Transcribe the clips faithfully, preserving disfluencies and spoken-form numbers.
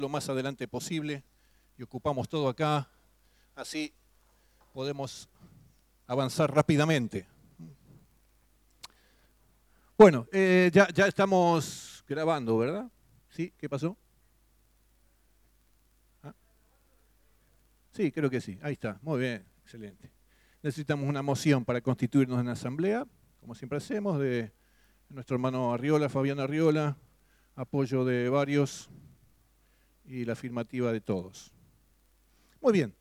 lo más adelante posible y ocupamos todo acá, así podemos avanzar rápidamente. Bueno, eh, ya, ya estamos grabando, ¿verdad? ¿Sí? ¿Qué pasó? ¿Ah? Sí, creo que sí. Ahí está. Muy bien, excelente. Necesitamos una moción para constituirnos en asamblea, como siempre hacemos, de nuestro hermano Arriola, Fabián Arriola, apoyo de varios y la afirmativa de todos. Muy bien,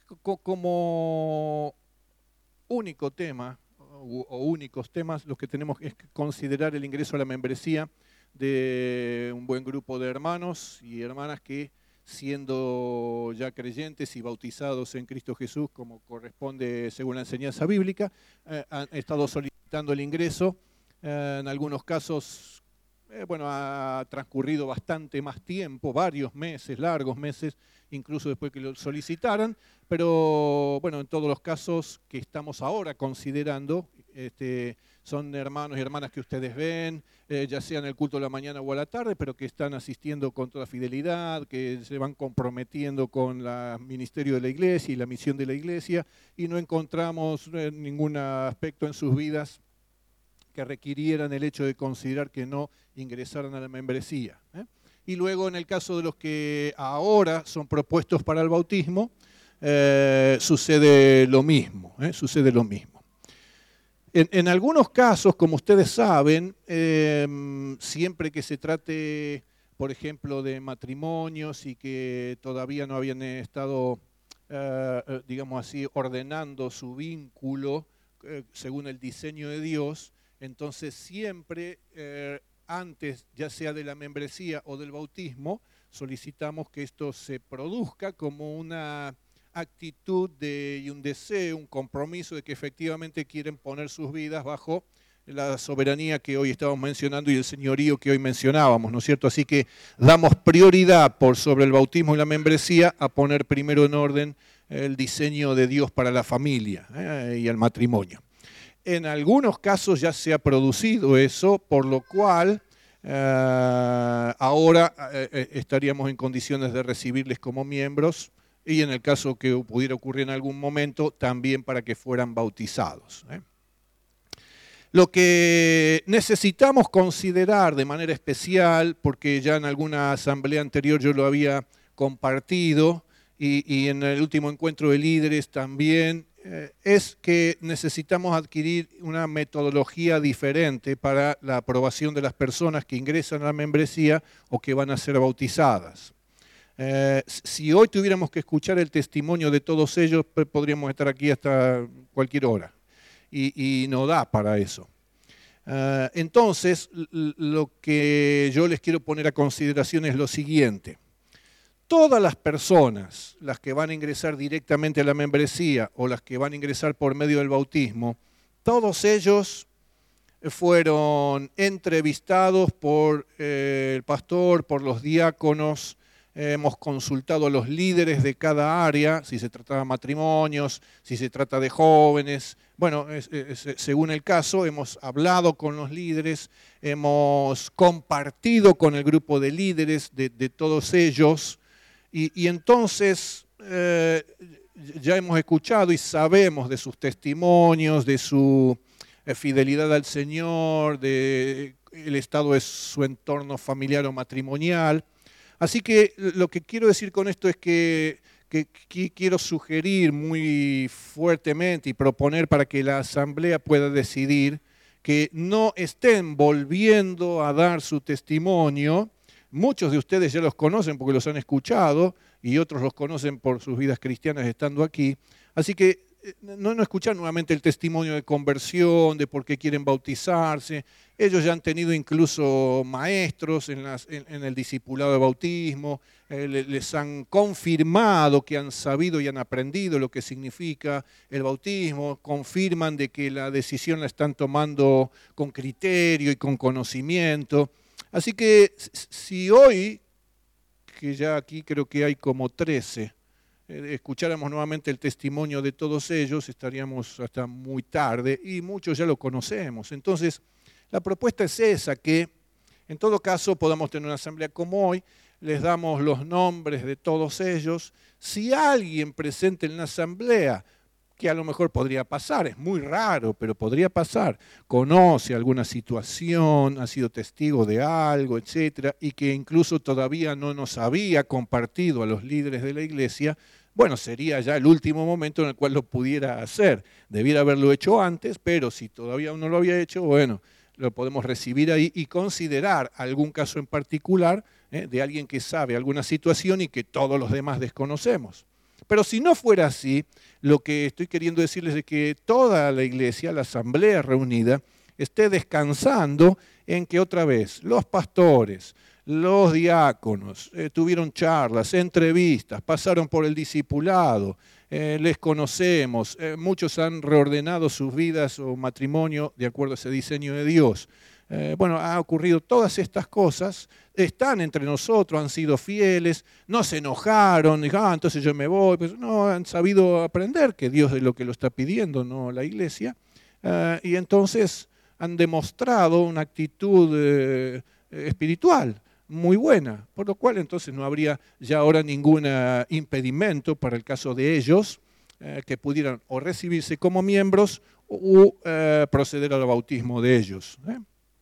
como único tema o únicos temas, los que tenemos es considerar el ingreso a la membresía de un buen grupo de hermanos y hermanas que, siendo ya creyentes y bautizados en Cristo Jesús, como corresponde según la enseñanza bíblica, eh, han estado solicitando el ingreso. Eh, en algunos casos, eh, bueno, ha transcurrido bastante más tiempo, varios meses, largos meses, incluso después que lo solicitaran, pero bueno, en todos los casos que estamos ahora considerando, este, son hermanos y hermanas que ustedes ven, eh, ya sea en el culto de la mañana o a la tarde, pero que están asistiendo con toda fidelidad, que se van comprometiendo con el ministerio de la iglesia y la misión de la iglesia, y no encontramos eh, ningún aspecto en sus vidas que requirieran el hecho de considerar que no ingresaran a la membresía, ¿eh? Y luego en el caso de los que ahora son propuestos para el bautismo, eh, sucede lo mismo, ¿eh? sucede lo mismo. En, en algunos casos, como ustedes saben, eh, siempre que se trate, por ejemplo, de matrimonios y que todavía no habían estado, eh, digamos así, ordenando su vínculo eh, según el diseño de Dios, entonces siempre, eh, antes ya sea de la membresía o del bautismo, solicitamos que esto se produzca como una actitud de, y un deseo, un compromiso de que efectivamente quieren poner sus vidas bajo la soberanía que hoy estábamos mencionando y el señorío que hoy mencionábamos, ¿no es cierto? Así que damos prioridad por sobre el bautismo y la membresía a poner primero en orden el diseño de Dios para la familia eh, y el matrimonio. En algunos casos ya se ha producido eso, por lo cual eh, ahora eh, estaríamos en condiciones de recibirles como miembros y en el caso que pudiera ocurrir en algún momento, también para que fueran bautizados, ¿eh? Lo que necesitamos considerar de manera especial, porque ya en alguna asamblea anterior yo lo había compartido y, y en el último encuentro de líderes también, eh, es que necesitamos adquirir una metodología diferente para la aprobación de las personas que ingresan a la membresía o que van a ser bautizadas. Eh, si hoy tuviéramos que escuchar el testimonio de todos ellos, podríamos estar aquí hasta cualquier hora. Y, y no da para eso. Uh, entonces, lo que yo les quiero poner a consideración es lo siguiente. Todas las personas, las que van a ingresar directamente a la membresía o las que van a ingresar por medio del bautismo, todos ellos fueron entrevistados por eh, el pastor, por los diáconos. Hemos consultado a los líderes de cada área, si se trata de matrimonios, si se trata de jóvenes. Bueno, es, es, según el caso, hemos hablado con los líderes, hemos compartido con el grupo de líderes de, de todos ellos, y, y entonces eh, ya hemos escuchado y sabemos de sus testimonios, de su fidelidad al Señor, del estado de su entorno familiar o matrimonial. Así que lo que quiero decir con esto es que, que, que quiero sugerir muy fuertemente y proponer para que la asamblea pueda decidir que no estén volviendo a dar su testimonio. Muchos de ustedes ya los conocen porque los han escuchado y otros los conocen por sus vidas cristianas estando aquí. Así que no, no escuchar nuevamente el testimonio de conversión, de por qué quieren bautizarse. Ellos ya han tenido incluso maestros en, las, en, en el discipulado de bautismo, eh, les han confirmado que han sabido y han aprendido lo que significa el bautismo, confirman de que la decisión la están tomando con criterio y con conocimiento. Así que si hoy, que ya aquí creo que hay como trece, escucháramos nuevamente el testimonio de todos ellos, estaríamos hasta muy tarde y muchos ya lo conocemos. Entonces, la propuesta es esa, que en todo caso podamos tener una asamblea como hoy. les damos los nombres de todos ellos. Si alguien presente en la asamblea, que a lo mejor podría pasar, es muy raro, pero podría pasar, conoce alguna situación, ha sido testigo de algo, etcétera, y que incluso todavía no nos había compartido a los líderes de la iglesia, bueno, sería ya el último momento en el cual lo pudiera hacer. Debiera haberlo hecho antes, pero si todavía no lo había hecho, bueno, lo podemos recibir ahí y considerar algún caso en particular eh, de alguien que sabe alguna situación y que todos los demás desconocemos. Pero si no fuera así, lo que estoy queriendo decirles es que toda la iglesia, la asamblea reunida, esté descansando en que otra vez los pastores, los diáconos eh, tuvieron charlas, entrevistas, pasaron por el discipulado, eh, les conocemos, eh, muchos han reordenado sus vidas o matrimonio de acuerdo a ese diseño de Dios. Eh, bueno, ha ocurrido todas estas cosas, están entre nosotros, han sido fieles, no se enojaron, dijeron, ah, entonces yo me voy, pues no, han sabido aprender que Dios es lo que lo está pidiendo, no la iglesia, eh, y entonces han demostrado una actitud eh, espiritual muy buena, por lo cual entonces no habría ya ahora ningún impedimento para el caso de ellos, eh, que pudieran o recibirse como miembros o eh, proceder al bautismo de ellos. ¿eh?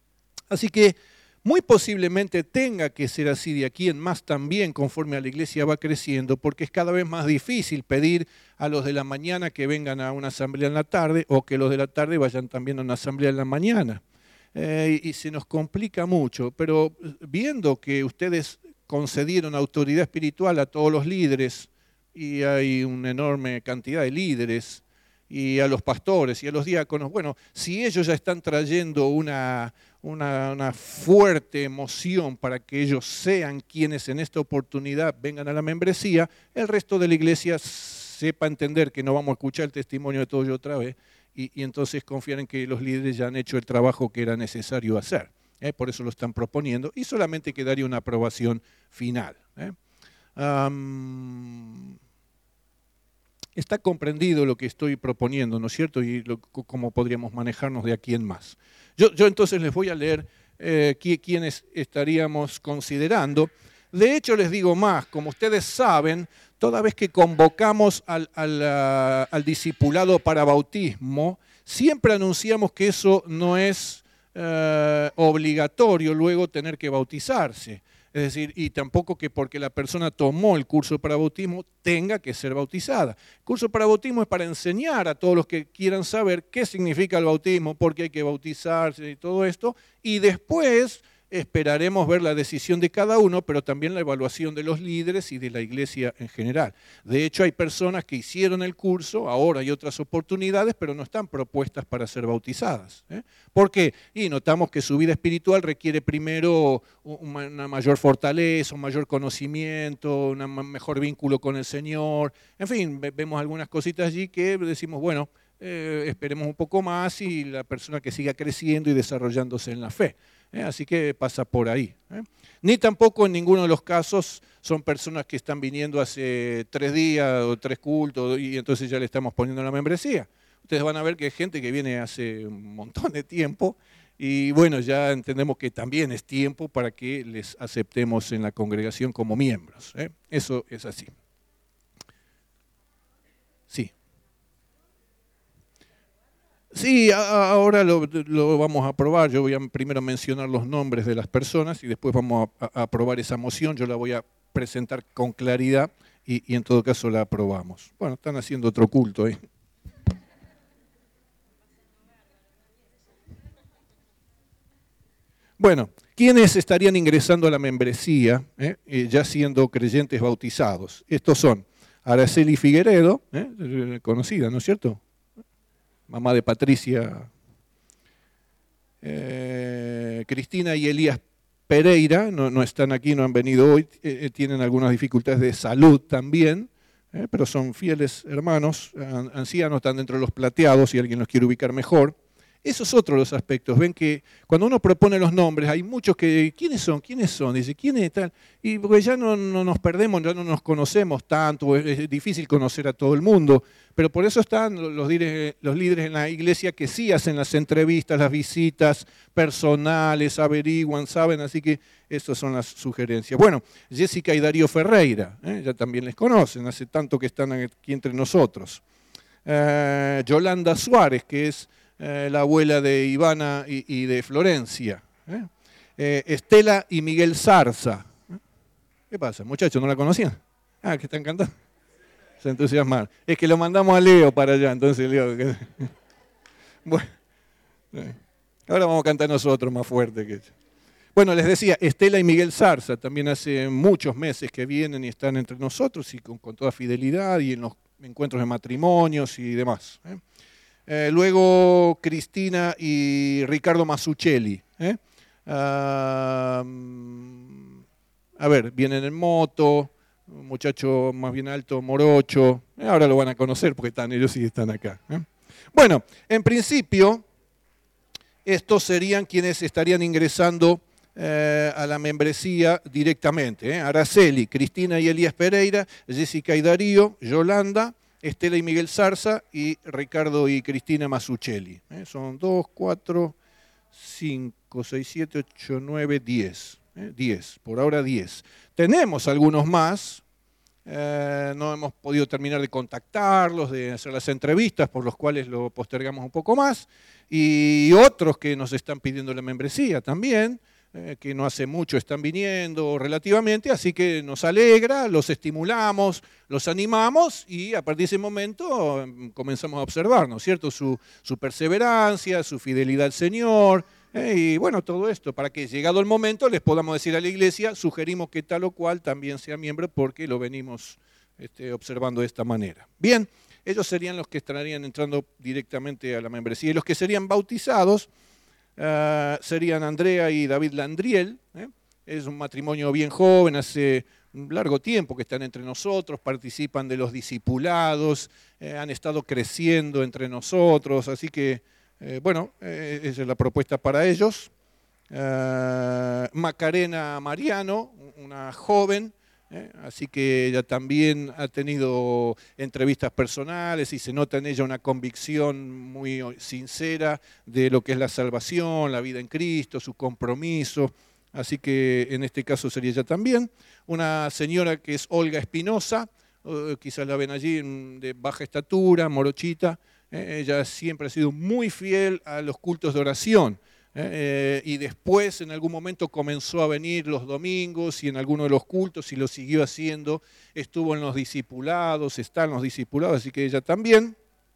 Así que muy posiblemente tenga que ser así de aquí en más también conforme a la iglesia va creciendo, porque es cada vez más difícil pedir a los de la mañana que vengan a una asamblea en la tarde o que los de la tarde vayan también a una asamblea en la mañana. Eh, y, y se nos complica mucho, pero viendo que ustedes concedieron autoridad espiritual a todos los líderes y hay una enorme cantidad de líderes, y a los pastores y a los diáconos, bueno, si ellos ya están trayendo una, una, una fuerte emoción para que ellos sean quienes en esta oportunidad vengan a la membresía, el resto de la iglesia sepa entender que no vamos a escuchar el testimonio de todos otra vez y, y entonces confiar en que los líderes ya han hecho el trabajo que era necesario hacer. ¿eh? Por eso lo están proponiendo y solamente quedaría una aprobación final. ¿eh? Um, Está comprendido lo que estoy proponiendo, ¿no es cierto? Y lo, cómo podríamos manejarnos de aquí en más. Yo, yo entonces les voy a leer eh, quiénes estaríamos considerando. De hecho, les digo más, como ustedes saben, toda vez que convocamos al, al, uh, al discipulado para bautismo, siempre anunciamos que eso no es uh, obligatorio luego tener que bautizarse. Es decir, y tampoco que porque la persona tomó el curso para bautismo tenga que ser bautizada. El curso para bautismo es para enseñar a todos los que quieran saber qué significa el bautismo, por qué hay que bautizarse y todo esto, y después esperaremos ver la decisión de cada uno, pero también la evaluación de los líderes y de la iglesia en general. De hecho, hay personas que hicieron el curso, ahora hay otras oportunidades, pero no están propuestas para ser bautizadas. ¿eh? ¿Por qué? Y notamos que su vida espiritual requiere primero una mayor fortaleza, un mayor conocimiento, un mejor vínculo con el Señor. En fin, vemos algunas cositas allí que decimos, bueno, eh, esperemos un poco más y la persona que siga creciendo y desarrollándose en la fe. ¿Eh? Así que pasa por ahí. ¿eh? Ni tampoco en ninguno de los casos son personas que están viniendo hace tres días o tres cultos y entonces ya le estamos poniendo la membresía. Ustedes van a ver que hay gente que viene hace un montón de tiempo y bueno, ya entendemos que también es tiempo para que les aceptemos en la congregación como miembros. ¿eh? Eso es así. Sí. Sí, ahora lo, lo vamos a aprobar. Yo voy a primero mencionar los nombres de las personas y después vamos a, a aprobar esa moción. Yo la voy a presentar con claridad y, y en todo caso la aprobamos. Bueno, están haciendo otro culto ahí. ¿eh? Bueno, ¿quiénes estarían ingresando a la membresía, eh, eh, ya siendo creyentes bautizados? Estos son Araceli Figueredo, eh, conocida, ¿no es cierto? Mamá de Patricia, eh, Cristina y Elías Pereira, no, no están aquí, no han venido hoy, eh, tienen algunas dificultades de salud también, eh, pero son fieles hermanos, an, ancianos, están dentro de los plateados, si alguien los quiere ubicar mejor. Esos son otros los aspectos. Ven que cuando uno propone los nombres, hay muchos que, ¿quiénes son? ¿Quiénes son? Dice, ¿quiénes están? Y porque ya no, no nos perdemos, ya no nos conocemos tanto, es, es difícil conocer a todo el mundo, pero por eso están los líderes, los líderes en la iglesia que sí hacen las entrevistas, las visitas personales, averiguan, saben, así que esas son las sugerencias. Bueno, Jessica y Darío Ferreira, ¿eh? Ya también les conocen, hace tanto que están aquí entre nosotros. Eh, Yolanda Suárez, que es Eh, la abuela de Ivana y, y de Florencia. ¿eh? Eh, Estela y Miguel Zarza. ¿eh? ¿Qué pasa? Muchachos, ¿no la conocían? Ah, que están cantando. Se entusiasmaron. Es que lo mandamos a Leo para allá, entonces Leo. Que... bueno, eh. ahora vamos a cantar nosotros más fuerte que ellos. Bueno, les decía, Estela y Miguel Zarza también hace muchos meses que vienen y están entre nosotros y con, con toda fidelidad y en los encuentros de matrimonios y demás. ¿eh? Eh, luego Cristina y Ricardo Masuccelli. ¿eh? Uh, a ver, vienen en moto, un muchacho más bien alto, morocho. Eh, ahora lo van a conocer porque están, ellos sí están acá. ¿eh? Bueno, en principio, estos serían quienes estarían ingresando eh, a la membresía directamente. ¿eh? Araceli, Cristina y Elías Pereira, Jessica y Darío, Yolanda, Estela y Miguel Zarza y Ricardo y Cristina Masuccelli. ¿eh? Son dos, cuatro, cinco, seis, siete, ocho, nueve, diez. ¿eh? diez, por ahora diez. Tenemos algunos más, eh, no hemos podido terminar de contactarlos, de hacer las entrevistas, por los cuales lo postergamos un poco más, y otros que nos están pidiendo la membresía también, eh, que no hace mucho están viniendo relativamente, así que nos alegra, los estimulamos, los animamos y a partir de ese momento comenzamos a observar, ¿no es cierto?, su, su perseverancia, su fidelidad al Señor, eh, y bueno, todo esto, para que llegado el momento les podamos decir a la iglesia, sugerimos que tal o cual también sea miembro porque lo venimos este, observando de esta manera. Bien, ellos serían los que estarían entrando directamente a la membresía y los que serían bautizados, Uh, serían Andrea y David Landriel. ¿eh? Es un matrimonio bien joven, hace un largo tiempo que están entre nosotros, participan de los discipulados, eh, han estado creciendo entre nosotros, así que, eh, bueno, eh, esa es la propuesta para ellos. Uh, Macarena Mariano, una joven, ¿eh? así que ella también ha tenido entrevistas personales y se nota en ella una convicción muy sincera de lo que es la salvación, la vida en Cristo, su compromiso, así que en este caso sería ella también. Una señora que es Olga Espinosa, eh, quizás la ven allí, de baja estatura, morochita, eh, ella siempre ha sido muy fiel a los cultos de oración. Eh, y después en algún momento comenzó a venir los domingos y en alguno de los cultos y lo siguió haciendo, estuvo en los discipulados, está en los discipulados, así que ella también.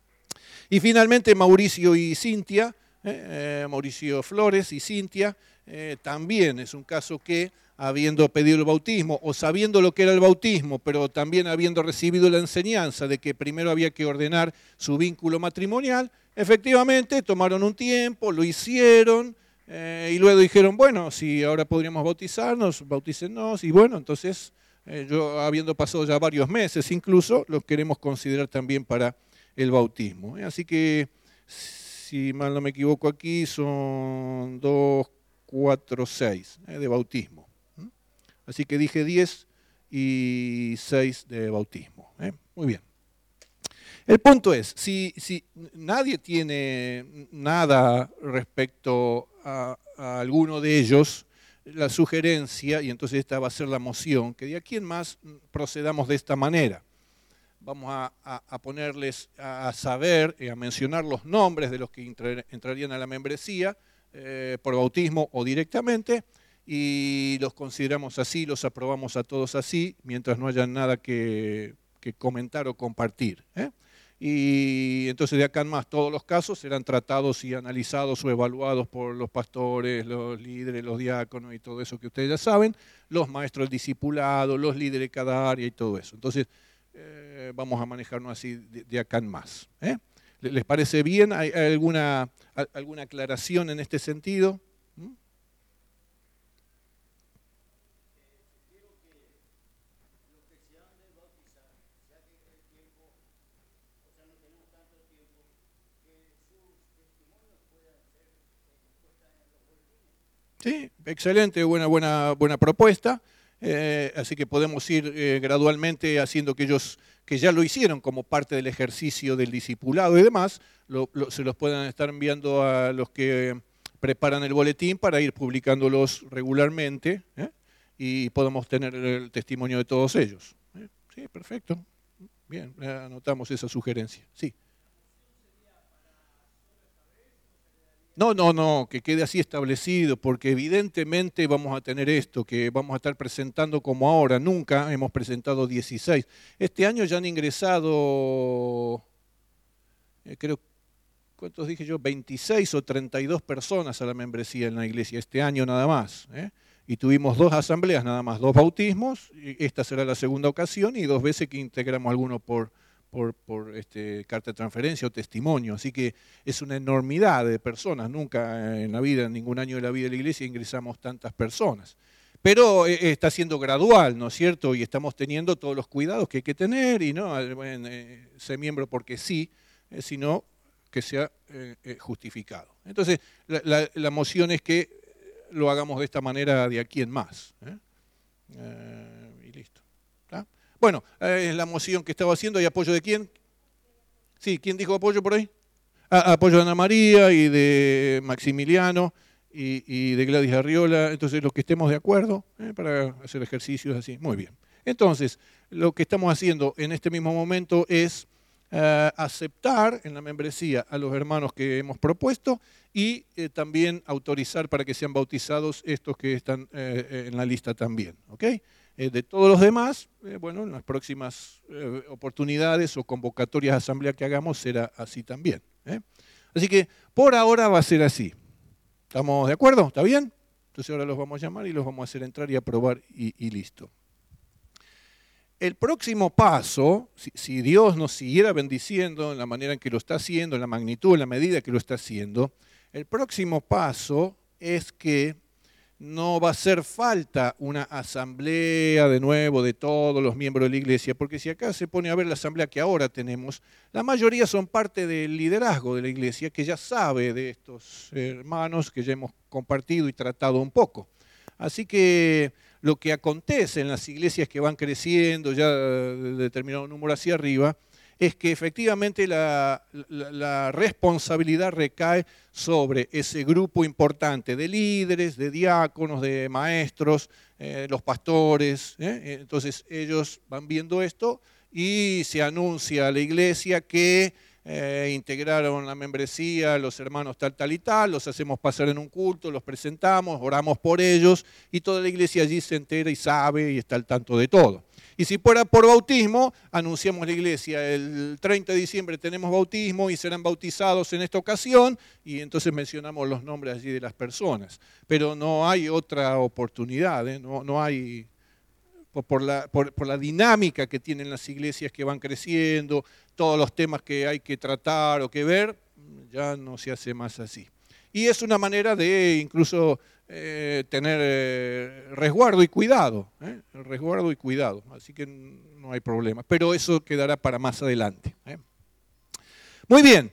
Y finalmente Mauricio y Cintia, eh, Mauricio Flores y Cintia, eh, también es un caso que habiendo pedido el bautismo o sabiendo lo que era el bautismo, pero también habiendo recibido la enseñanza de que primero había que ordenar su vínculo matrimonial, efectivamente tomaron un tiempo, lo hicieron eh, y luego dijeron, bueno, si ahora podríamos bautizarnos, bautícennos, y bueno, entonces eh, yo habiendo pasado ya varios meses incluso, lo queremos considerar también para el bautismo. ¿eh? Así que, si mal no me equivoco aquí, son dos, cuatro, seis ¿eh? de bautismo. Así que dije diez y seis de bautismo. ¿eh? Muy bien. El punto es, si, si nadie tiene nada respecto a, a alguno de ellos, la sugerencia, y entonces esta va a ser la moción, que de aquí en más procedamos de esta manera. Vamos a, a, a ponerles a saber, a mencionar los nombres de los que entrar, entrarían a la membresía, eh, por bautismo o directamente, y los consideramos así, los aprobamos a todos así, mientras no haya nada que, que comentar o compartir. ¿eh? Y entonces de acá en más todos los casos serán tratados y analizados o evaluados por los pastores, los líderes, los diáconos y todo eso que ustedes ya saben, los maestros del discipulado, los líderes de cada área y todo eso. Entonces eh, vamos a manejarnos así de, de acá en más. ¿eh? ¿Les parece bien? ¿Hay alguna, alguna aclaración en este sentido? ¿Mm? Sí, excelente, buena, buena, buena propuesta. Eh, así que podemos ir eh, gradualmente haciendo que ellos, que ya lo hicieron como parte del ejercicio del discipulado y demás, lo, lo, se los puedan estar enviando a los que preparan el boletín para ir publicándolos regularmente, ¿eh? Y podamos tener el testimonio de todos ellos. ¿Eh? Sí, perfecto. Bien, anotamos esa sugerencia. Sí. No, no, no, que quede así establecido, porque evidentemente vamos a tener esto, que vamos a estar presentando como ahora, nunca hemos presentado dieciséis. Este año ya han ingresado, eh, creo, ¿cuántos dije yo? veintiséis o treinta y dos personas a la membresía en la iglesia, este año nada más. ¿eh? Y tuvimos dos asambleas nada más, dos bautismos, y esta será la segunda ocasión, y dos veces que integramos alguno por... por, por este, carta de transferencia o testimonio. Así que es una enormidad de personas. Nunca en la vida, en ningún año de la vida de la iglesia ingresamos tantas personas. Pero eh, está siendo gradual, ¿no es cierto? Y estamos teniendo todos los cuidados que hay que tener y no bueno, eh, ser miembro porque sí, eh, sino que sea eh, eh, justificado. Entonces, la, la, la moción es que lo hagamos de esta manera de aquí en más. ¿eh? Eh, y listo. ¿Está? Bueno, es eh, la moción que estaba haciendo. ¿Hay apoyo de quién? Sí, ¿quién dijo apoyo por ahí? Ah, apoyo de Ana María y de Maximiliano y, y de Gladys Arriola. Entonces, los que estemos de acuerdo eh, para hacer ejercicios así. Muy bien. Entonces, lo que estamos haciendo en este mismo momento es eh, aceptar en la membresía a los hermanos que hemos propuesto y eh, también autorizar para que sean bautizados estos que están eh, en la lista también. ¿Ok? De todos los demás, eh, bueno, en las próximas eh, oportunidades o convocatorias de asamblea que hagamos será así también. ¿eh? Así que por ahora va a ser así. ¿Estamos de acuerdo? ¿Está bien? Entonces ahora los vamos a llamar y los vamos a hacer entrar y aprobar y, y listo. El próximo paso, si, si Dios nos siguiera bendiciendo en la manera en que lo está haciendo, en la magnitud, en la medida que lo está haciendo, el próximo paso es que no va a hacer falta una asamblea de nuevo de todos los miembros de la iglesia, porque si acá se pone a ver la asamblea que ahora tenemos, la mayoría son parte del liderazgo de la iglesia, que ya sabe de estos hermanos que ya hemos compartido y tratado un poco. Así que lo que acontece en las iglesias que van creciendo ya de determinado número hacia arriba, es que efectivamente la, la, la responsabilidad recae sobre ese grupo importante de líderes, de diáconos, de maestros, eh, los pastores. ¿eh? Entonces ellos van viendo esto y se anuncia a la iglesia que eh, integraron la membresía los hermanos tal, tal y tal, los hacemos pasar en un culto, los presentamos, oramos por ellos y toda la iglesia allí se entera y sabe y está al tanto de todo. Y si fuera por bautismo, anunciamos la iglesia, el treinta de diciembre tenemos bautismo y serán bautizados en esta ocasión, y entonces mencionamos los nombres allí de las personas. Pero no hay otra oportunidad, ¿eh? no, no hay, por, por, la, por, por la dinámica que tienen las iglesias que van creciendo, todos los temas que hay que tratar o que ver, ya no se hace más así. Y es una manera de incluso eh, tener eh, resguardo y cuidado, ¿eh? resguardo y cuidado, así que no hay problema, pero eso quedará para más adelante. ¿eh? Muy bien,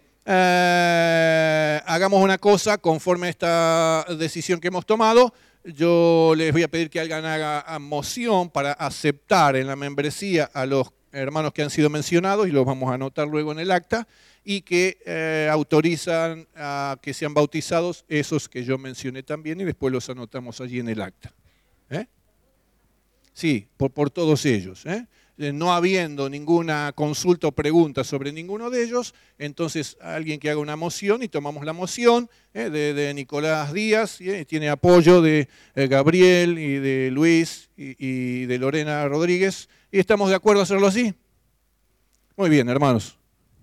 eh, hagamos una cosa conforme a esta decisión que hemos tomado. Yo les voy a pedir que alguien haga moción para aceptar en la membresía a los hermanos que han sido mencionados y los vamos a anotar luego en el acta, y que eh, autorizan a que sean bautizados esos que yo mencioné también y después los anotamos allí en el acta. ¿Eh? Sí, por, por todos ellos. ¿eh? No habiendo ninguna consulta o pregunta sobre ninguno de ellos, entonces alguien que haga una moción y tomamos la moción ¿eh? de, de Nicolás Díaz, ¿eh? tiene apoyo de eh, Gabriel y de Luis y, y de Lorena Rodríguez, y estamos de acuerdo a hacerlo así. Muy bien, hermanos.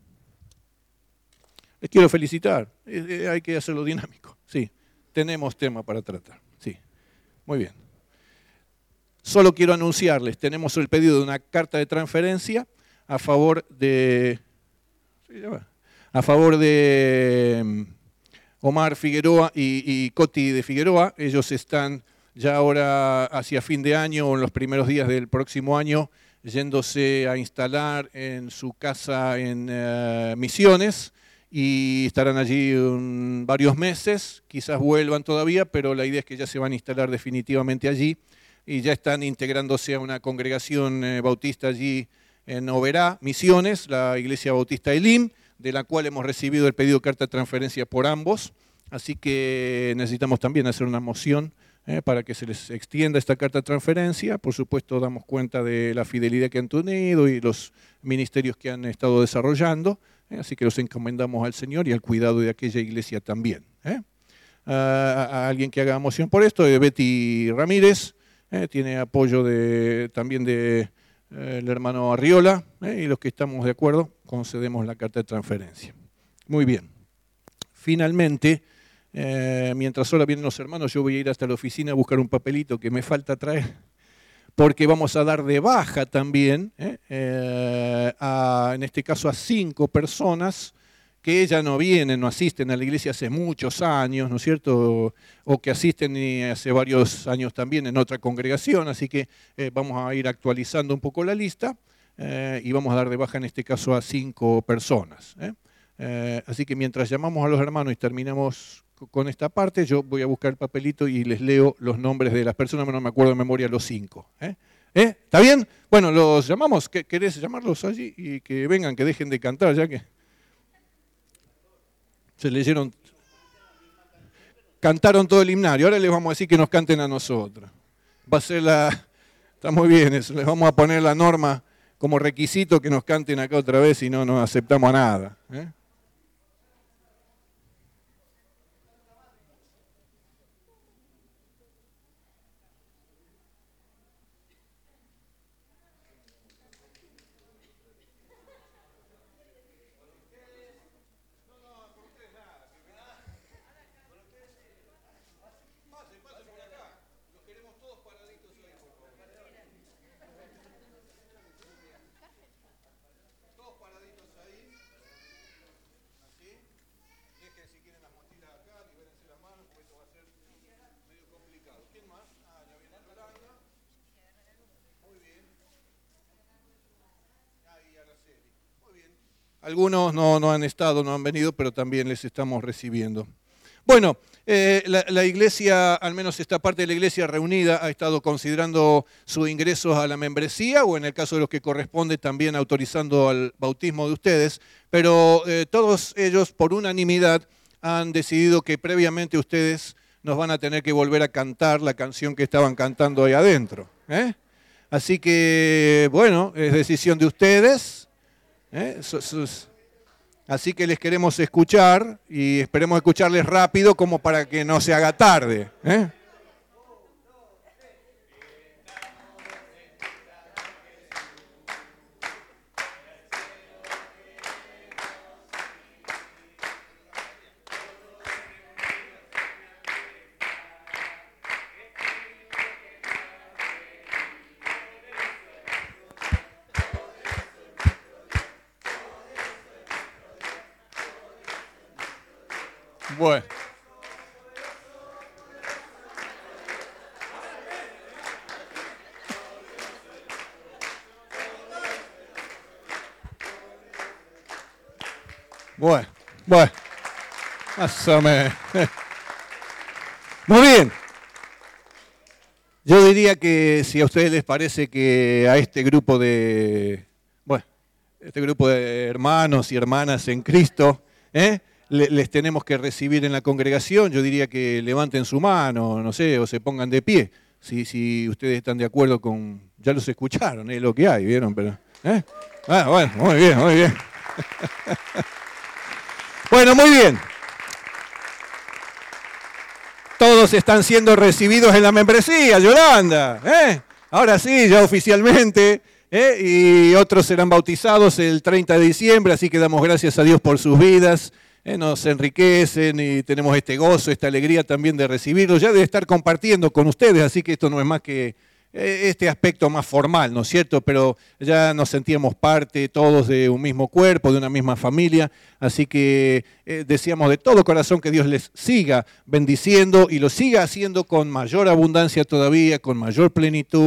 Les quiero felicitar, eh, hay que hacerlo dinámico, sí, tenemos tema para tratar, sí, muy bien. Solo quiero anunciarles, tenemos el pedido de una carta de transferencia a favor de, a favor de Omar Figueroa y, y Coti de Figueroa. Ellos están ya ahora hacia fin de año o en los primeros días del próximo año yéndose a instalar en su casa en uh, Misiones. y estarán allí un, varios meses, quizás vuelvan todavía, pero la idea es que ya se van a instalar definitivamente allí y ya están integrándose a una congregación eh, bautista allí en Oberá, Misiones, la Iglesia Bautista Elim, de la cual hemos recibido el pedido de carta de transferencia por ambos, así que necesitamos también hacer una moción eh, para que se les extienda esta carta de transferencia. Por supuesto, damos cuenta de la fidelidad que han tenido y los ministerios que han estado desarrollando, eh, así que los encomendamos al Señor y al cuidado de aquella iglesia también. Eh. A, a alguien que haga moción por esto, de Betty Ramírez, eh, tiene apoyo de, también de el hermano Arriola, eh, y los que estamos de acuerdo concedemos la carta de transferencia. Muy bien. Finalmente, eh, mientras ahora vienen los hermanos, yo voy a ir hasta la oficina a buscar un papelito que me falta traer, porque vamos a dar de baja también, eh, eh, a, en este caso a cinco personas que ya no vienen, no asisten a la iglesia hace muchos años, ¿no es cierto? O que asisten hace varios años también en otra congregación, así que eh, vamos a ir actualizando un poco la lista eh, y vamos a dar de baja en este caso a cinco personas. ¿eh? Eh, así que mientras llamamos a los hermanos y terminamos con esta parte, yo voy a buscar el papelito y les leo los nombres de las personas, no me acuerdo de memoria los cinco. ¿eh? ¿Eh? ¿Está bien? Bueno, los llamamos, ¿querés llamarlos allí? Y que vengan, que dejen de cantar ya que... Se leyeron, cantaron todo el himnario, ahora les vamos a decir que nos canten a nosotros. Va a ser la, está muy bien eso, les vamos a poner la norma como requisito que nos canten acá otra vez y no nos aceptamos a nada. ¿eh? Algunos no, no han estado, no han venido, pero también les estamos recibiendo. Bueno, eh, la, la iglesia, al menos esta parte de la iglesia reunida, ha estado considerando su ingreso a la membresía, o en el caso de los que corresponde también autorizando al bautismo de ustedes, pero eh, todos ellos por unanimidad han decidido que previamente ustedes nos van a tener que volver a cantar la canción que estaban cantando ahí adentro. ¿eh? Así que, bueno, es decisión de ustedes. ¿Eh? Así que les queremos escuchar y esperemos escucharles rápido como para que no se haga tarde. ¿eh? Bueno. Bueno, bueno. Más o menos. Muy bien. Yo diría que si a ustedes les parece que a este grupo de, bueno, este grupo de hermanos y hermanas en Cristo, ¿eh? les tenemos que recibir en la congregación, yo diría que levanten su mano, no sé, o se pongan de pie, si, si ustedes están de acuerdo con, ya los escucharon, es lo que hay, ¿vieron? Pero, ¿eh? Ah, bueno, muy bien, muy bien. Bueno, muy bien. Todos están siendo recibidos en la membresía, Yolanda, ¿eh? Ahora sí, ya oficialmente, ¿eh? Y otros serán bautizados el treinta de diciembre, así que damos gracias a Dios por sus vidas. Eh, nos enriquecen y tenemos este gozo, esta alegría también de recibirlos, ya de estar compartiendo con ustedes, así que esto no es más que eh, este aspecto más formal, ¿no es cierto? Pero ya nos sentíamos parte todos de un mismo cuerpo, de una misma familia, así que eh, deseamos de todo corazón que Dios les siga bendiciendo y lo siga haciendo con mayor abundancia todavía, con mayor plenitud,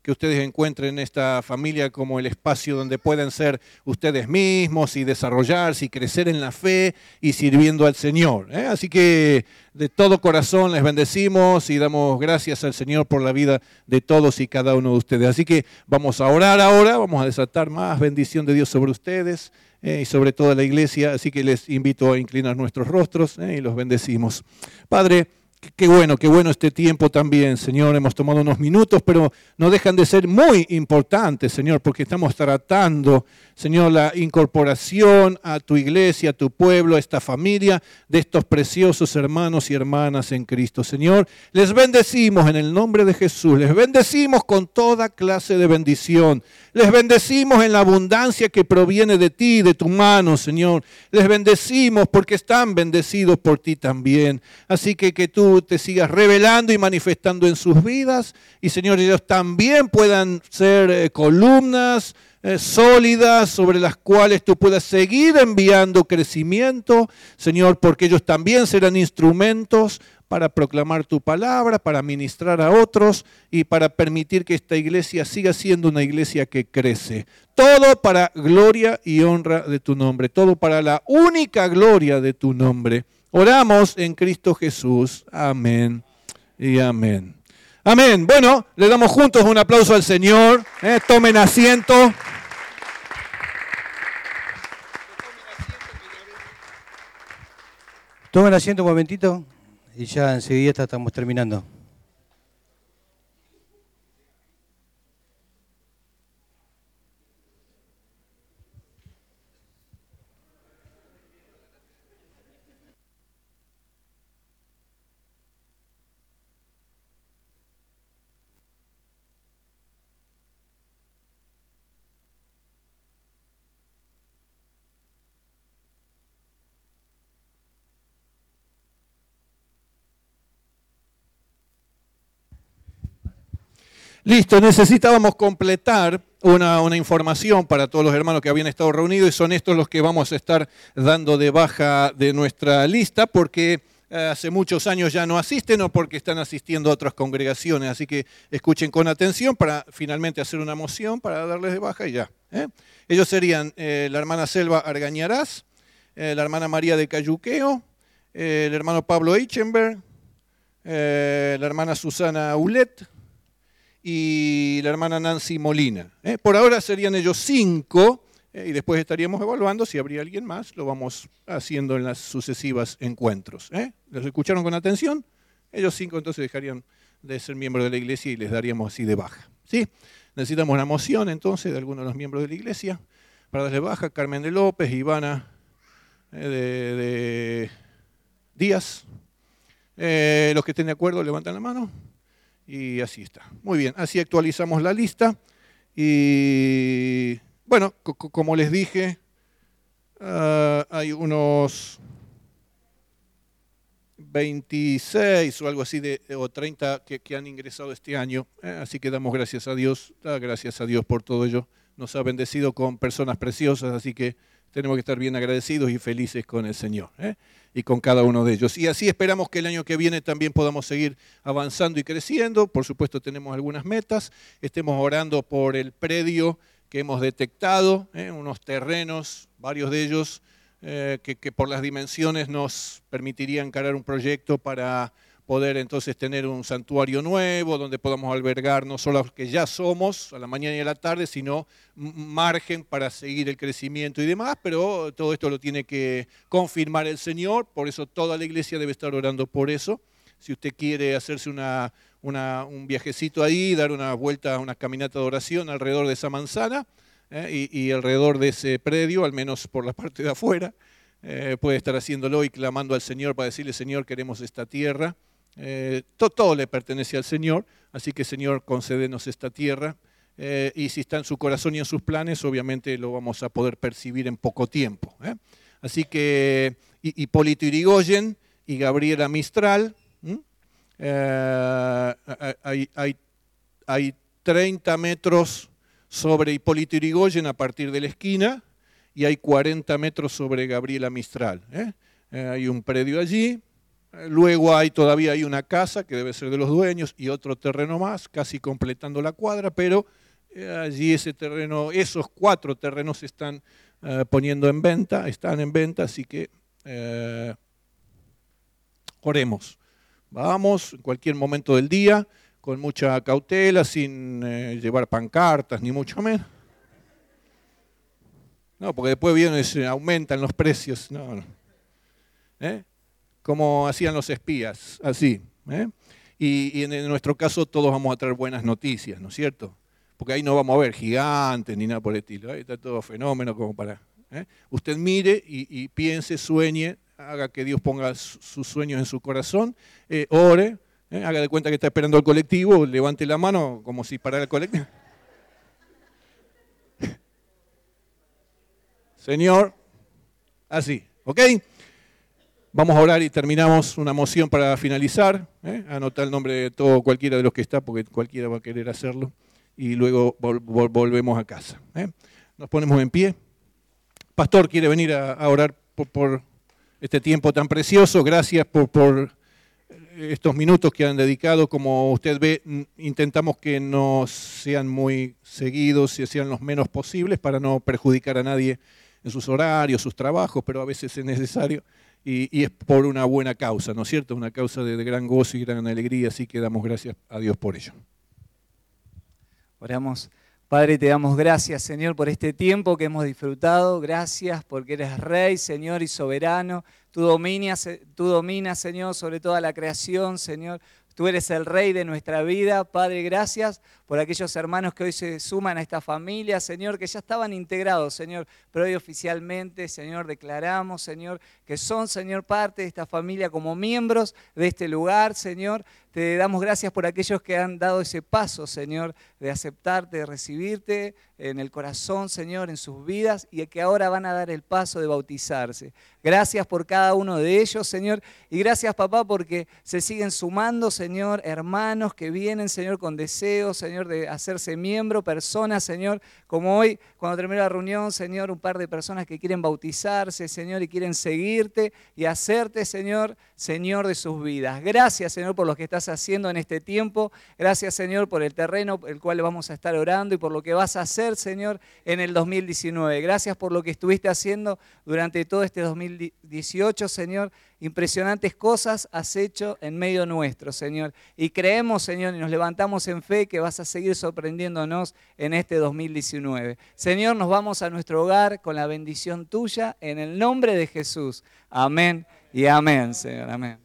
que ustedes encuentren esta familia como el espacio donde pueden ser ustedes mismos y desarrollarse y crecer en la fe y sirviendo al Señor. ¿eh? Así que de todo corazón les bendecimos y damos gracias al Señor por la vida de todos y cada uno de ustedes. Así que vamos a orar ahora, vamos a desatar más bendición de Dios sobre ustedes eh, y sobre toda la iglesia. Así que les invito a inclinar nuestros rostros eh, y los bendecimos. Padre, qué bueno, qué bueno este tiempo también, Señor. Hemos tomado unos minutos, pero no dejan de ser muy importantes, Señor, porque estamos tratando, Señor, la incorporación a tu iglesia, a tu pueblo, a esta familia, de estos preciosos hermanos y hermanas en Cristo. Señor, les bendecimos en el nombre de Jesús, les bendecimos con toda clase de bendición. Les bendecimos en la abundancia que proviene de ti, de tu mano, Señor. Les bendecimos porque están bendecidos por ti también. Así que que tú te sigas revelando y manifestando en sus vidas. Y, Señor, ellos también puedan ser eh, columnas eh, sólidas sobre las cuales tú puedas seguir enviando crecimiento, Señor, porque ellos también serán instrumentos para proclamar tu palabra, para ministrar a otros y para permitir que esta iglesia siga siendo una iglesia que crece. Todo para gloria y honra de tu nombre, todo para la única gloria de tu nombre. Oramos en Cristo Jesús. Amén y amén. Amén. Bueno, le damos juntos un aplauso al Señor. Eh, tomen asiento. Tomen asiento un momentito. Y ya enseguida estamos terminando. Listo, necesitábamos completar una, una información para todos los hermanos que habían estado reunidos y son estos los que vamos a estar dando de baja de nuestra lista porque eh, hace muchos años ya no asisten o porque están asistiendo a otras congregaciones. Así que escuchen con atención para finalmente hacer una moción para darles de baja y ya. ¿eh? Ellos serían eh, la hermana Selva Argañarás, eh, la hermana María de Cayuqueo, eh, el hermano Pablo Eichenberg, eh, la hermana Susana Ulet, y la hermana Nancy Molina. ¿eh? Por ahora serían ellos cinco, eh, y después estaríamos evaluando si habría alguien más, lo vamos haciendo en los sucesivos encuentros. ¿eh? ¿Los escucharon con atención? Ellos cinco entonces dejarían de ser miembros de la iglesia y les daríamos así de baja. ¿sí? Necesitamos una moción entonces de algunos de los miembros de la iglesia para darle baja. Carmen de López, Ivana eh, de, de Díaz. Eh, los que estén de acuerdo levantan la mano. Y así está. Muy bien, así actualizamos la lista. Y bueno, co como les dije, uh, hay unos veintiséis o algo así, de, o treinta que, que han ingresado este año. Eh, así que damos gracias a Dios, da gracias a Dios por todo ello. Nos ha bendecido con personas preciosas, así que tenemos que estar bien agradecidos y felices con el Señor ¿eh? y con cada uno de ellos. Y así esperamos que el año que viene también podamos seguir avanzando y creciendo. Por supuesto tenemos algunas metas. Estemos orando por el predio que hemos detectado, ¿eh? unos terrenos, varios de ellos, eh, que, que por las dimensiones nos permitirían encarar un proyecto para poder entonces tener un santuario nuevo donde podamos albergar no solo a los que ya somos a la mañana y a la tarde, sino margen para seguir el crecimiento y demás, pero todo esto lo tiene que confirmar el Señor, por eso toda la iglesia debe estar orando por eso. Si usted quiere hacerse una, una, un viajecito ahí, dar una vuelta, una caminata de oración alrededor de esa manzana eh, y, y alrededor de ese predio, al menos por la parte de afuera, eh, puede estar haciéndolo y clamando al Señor para decirle, Señor, queremos esta tierra. Eh, todo, todo le pertenece al Señor, así que Señor, concédenos esta tierra eh, y si está en su corazón y en sus planes, obviamente lo vamos a poder percibir en poco tiempo. ¿eh? Así que Hipólito Yrigoyen y Gabriela Mistral, eh, hay, hay, hay treinta metros sobre Hipólito Yrigoyen a partir de la esquina y hay cuarenta metros sobre Gabriela Mistral. ¿eh? Eh, hay un predio allí. Luego hay todavía hay una casa que debe ser de los dueños y otro terreno más, casi completando la cuadra, pero eh, allí ese terreno, esos cuatro terrenos se están eh, poniendo en venta, están en venta, así que eh, oremos. Vamos en cualquier momento del día, con mucha cautela, sin eh, llevar pancartas, ni mucho menos. No, porque después vienen y aumentan los precios. No, no. ¿Eh? Como hacían los espías, así. ¿eh? Y, y en nuestro caso todos vamos a traer buenas noticias, ¿no es cierto? Porque ahí no vamos a ver gigantes ni nada por el estilo. Ahí está todo fenómeno como para... ¿eh? Usted mire y, y piense, sueñe, haga que Dios ponga sus sueños en su corazón, eh, ore, ¿eh? haga de cuenta que está esperando el colectivo, levante la mano como si parara el colectivo. Señor, así, ¿ok? Vamos a orar y terminamos una moción para finalizar. ¿eh? Anota el nombre de todo cualquiera de los que está, porque cualquiera va a querer hacerlo. Y luego vol vol volvemos a casa. ¿eh? Nos ponemos en pie. Pastor quiere venir a, a orar por, por este tiempo tan precioso. Gracias por, por estos minutos que han dedicado. Como usted ve, intentamos que no sean muy seguidos y sean los menos posibles para no perjudicar a nadie en sus horarios, sus trabajos, pero a veces es necesario. Y, y es por una buena causa, ¿no es cierto? Una causa de, de gran gozo y gran alegría, así que damos gracias a Dios por ello. Oramos. Padre, te damos gracias, Señor, por este tiempo que hemos disfrutado. Gracias porque eres Rey, Señor, y soberano. Tú dominas, tú dominas, Señor, sobre toda la creación, Señor. Tú eres el Rey de nuestra vida. Padre, gracias por aquellos hermanos que hoy se suman a esta familia, Señor, que ya estaban integrados, Señor, pero hoy oficialmente, Señor, declaramos, Señor, que son, Señor, parte de esta familia como miembros de este lugar, Señor. Te damos gracias por aquellos que han dado ese paso, Señor, de aceptarte, de recibirte en el corazón, Señor, en sus vidas, y que ahora van a dar el paso de bautizarse. Gracias por cada uno de ellos, Señor, y gracias, papá, porque se siguen sumando, Señor, hermanos que vienen, Señor, con deseos, Señor, de hacerse miembro, personas, Señor, como hoy, cuando terminó la reunión, Señor, un par de personas que quieren bautizarse, Señor, y quieren seguirte y hacerte, Señor, Señor de sus vidas. Gracias, Señor, por lo que estás haciendo en este tiempo. Gracias, Señor, por el terreno el cual vamos a estar orando y por lo que vas a hacer, Señor, en el dos mil diecinueve. Gracias por lo que estuviste haciendo durante todo este dos mil dieciocho, Señor. Impresionantes cosas has hecho en medio nuestro, Señor. Y creemos, Señor, y nos levantamos en fe que vas a seguir sorprendiéndonos en este dos mil diecinueve. Señor, nos vamos a nuestro hogar con la bendición tuya en el nombre de Jesús. Amén y amén, Señor. Amén.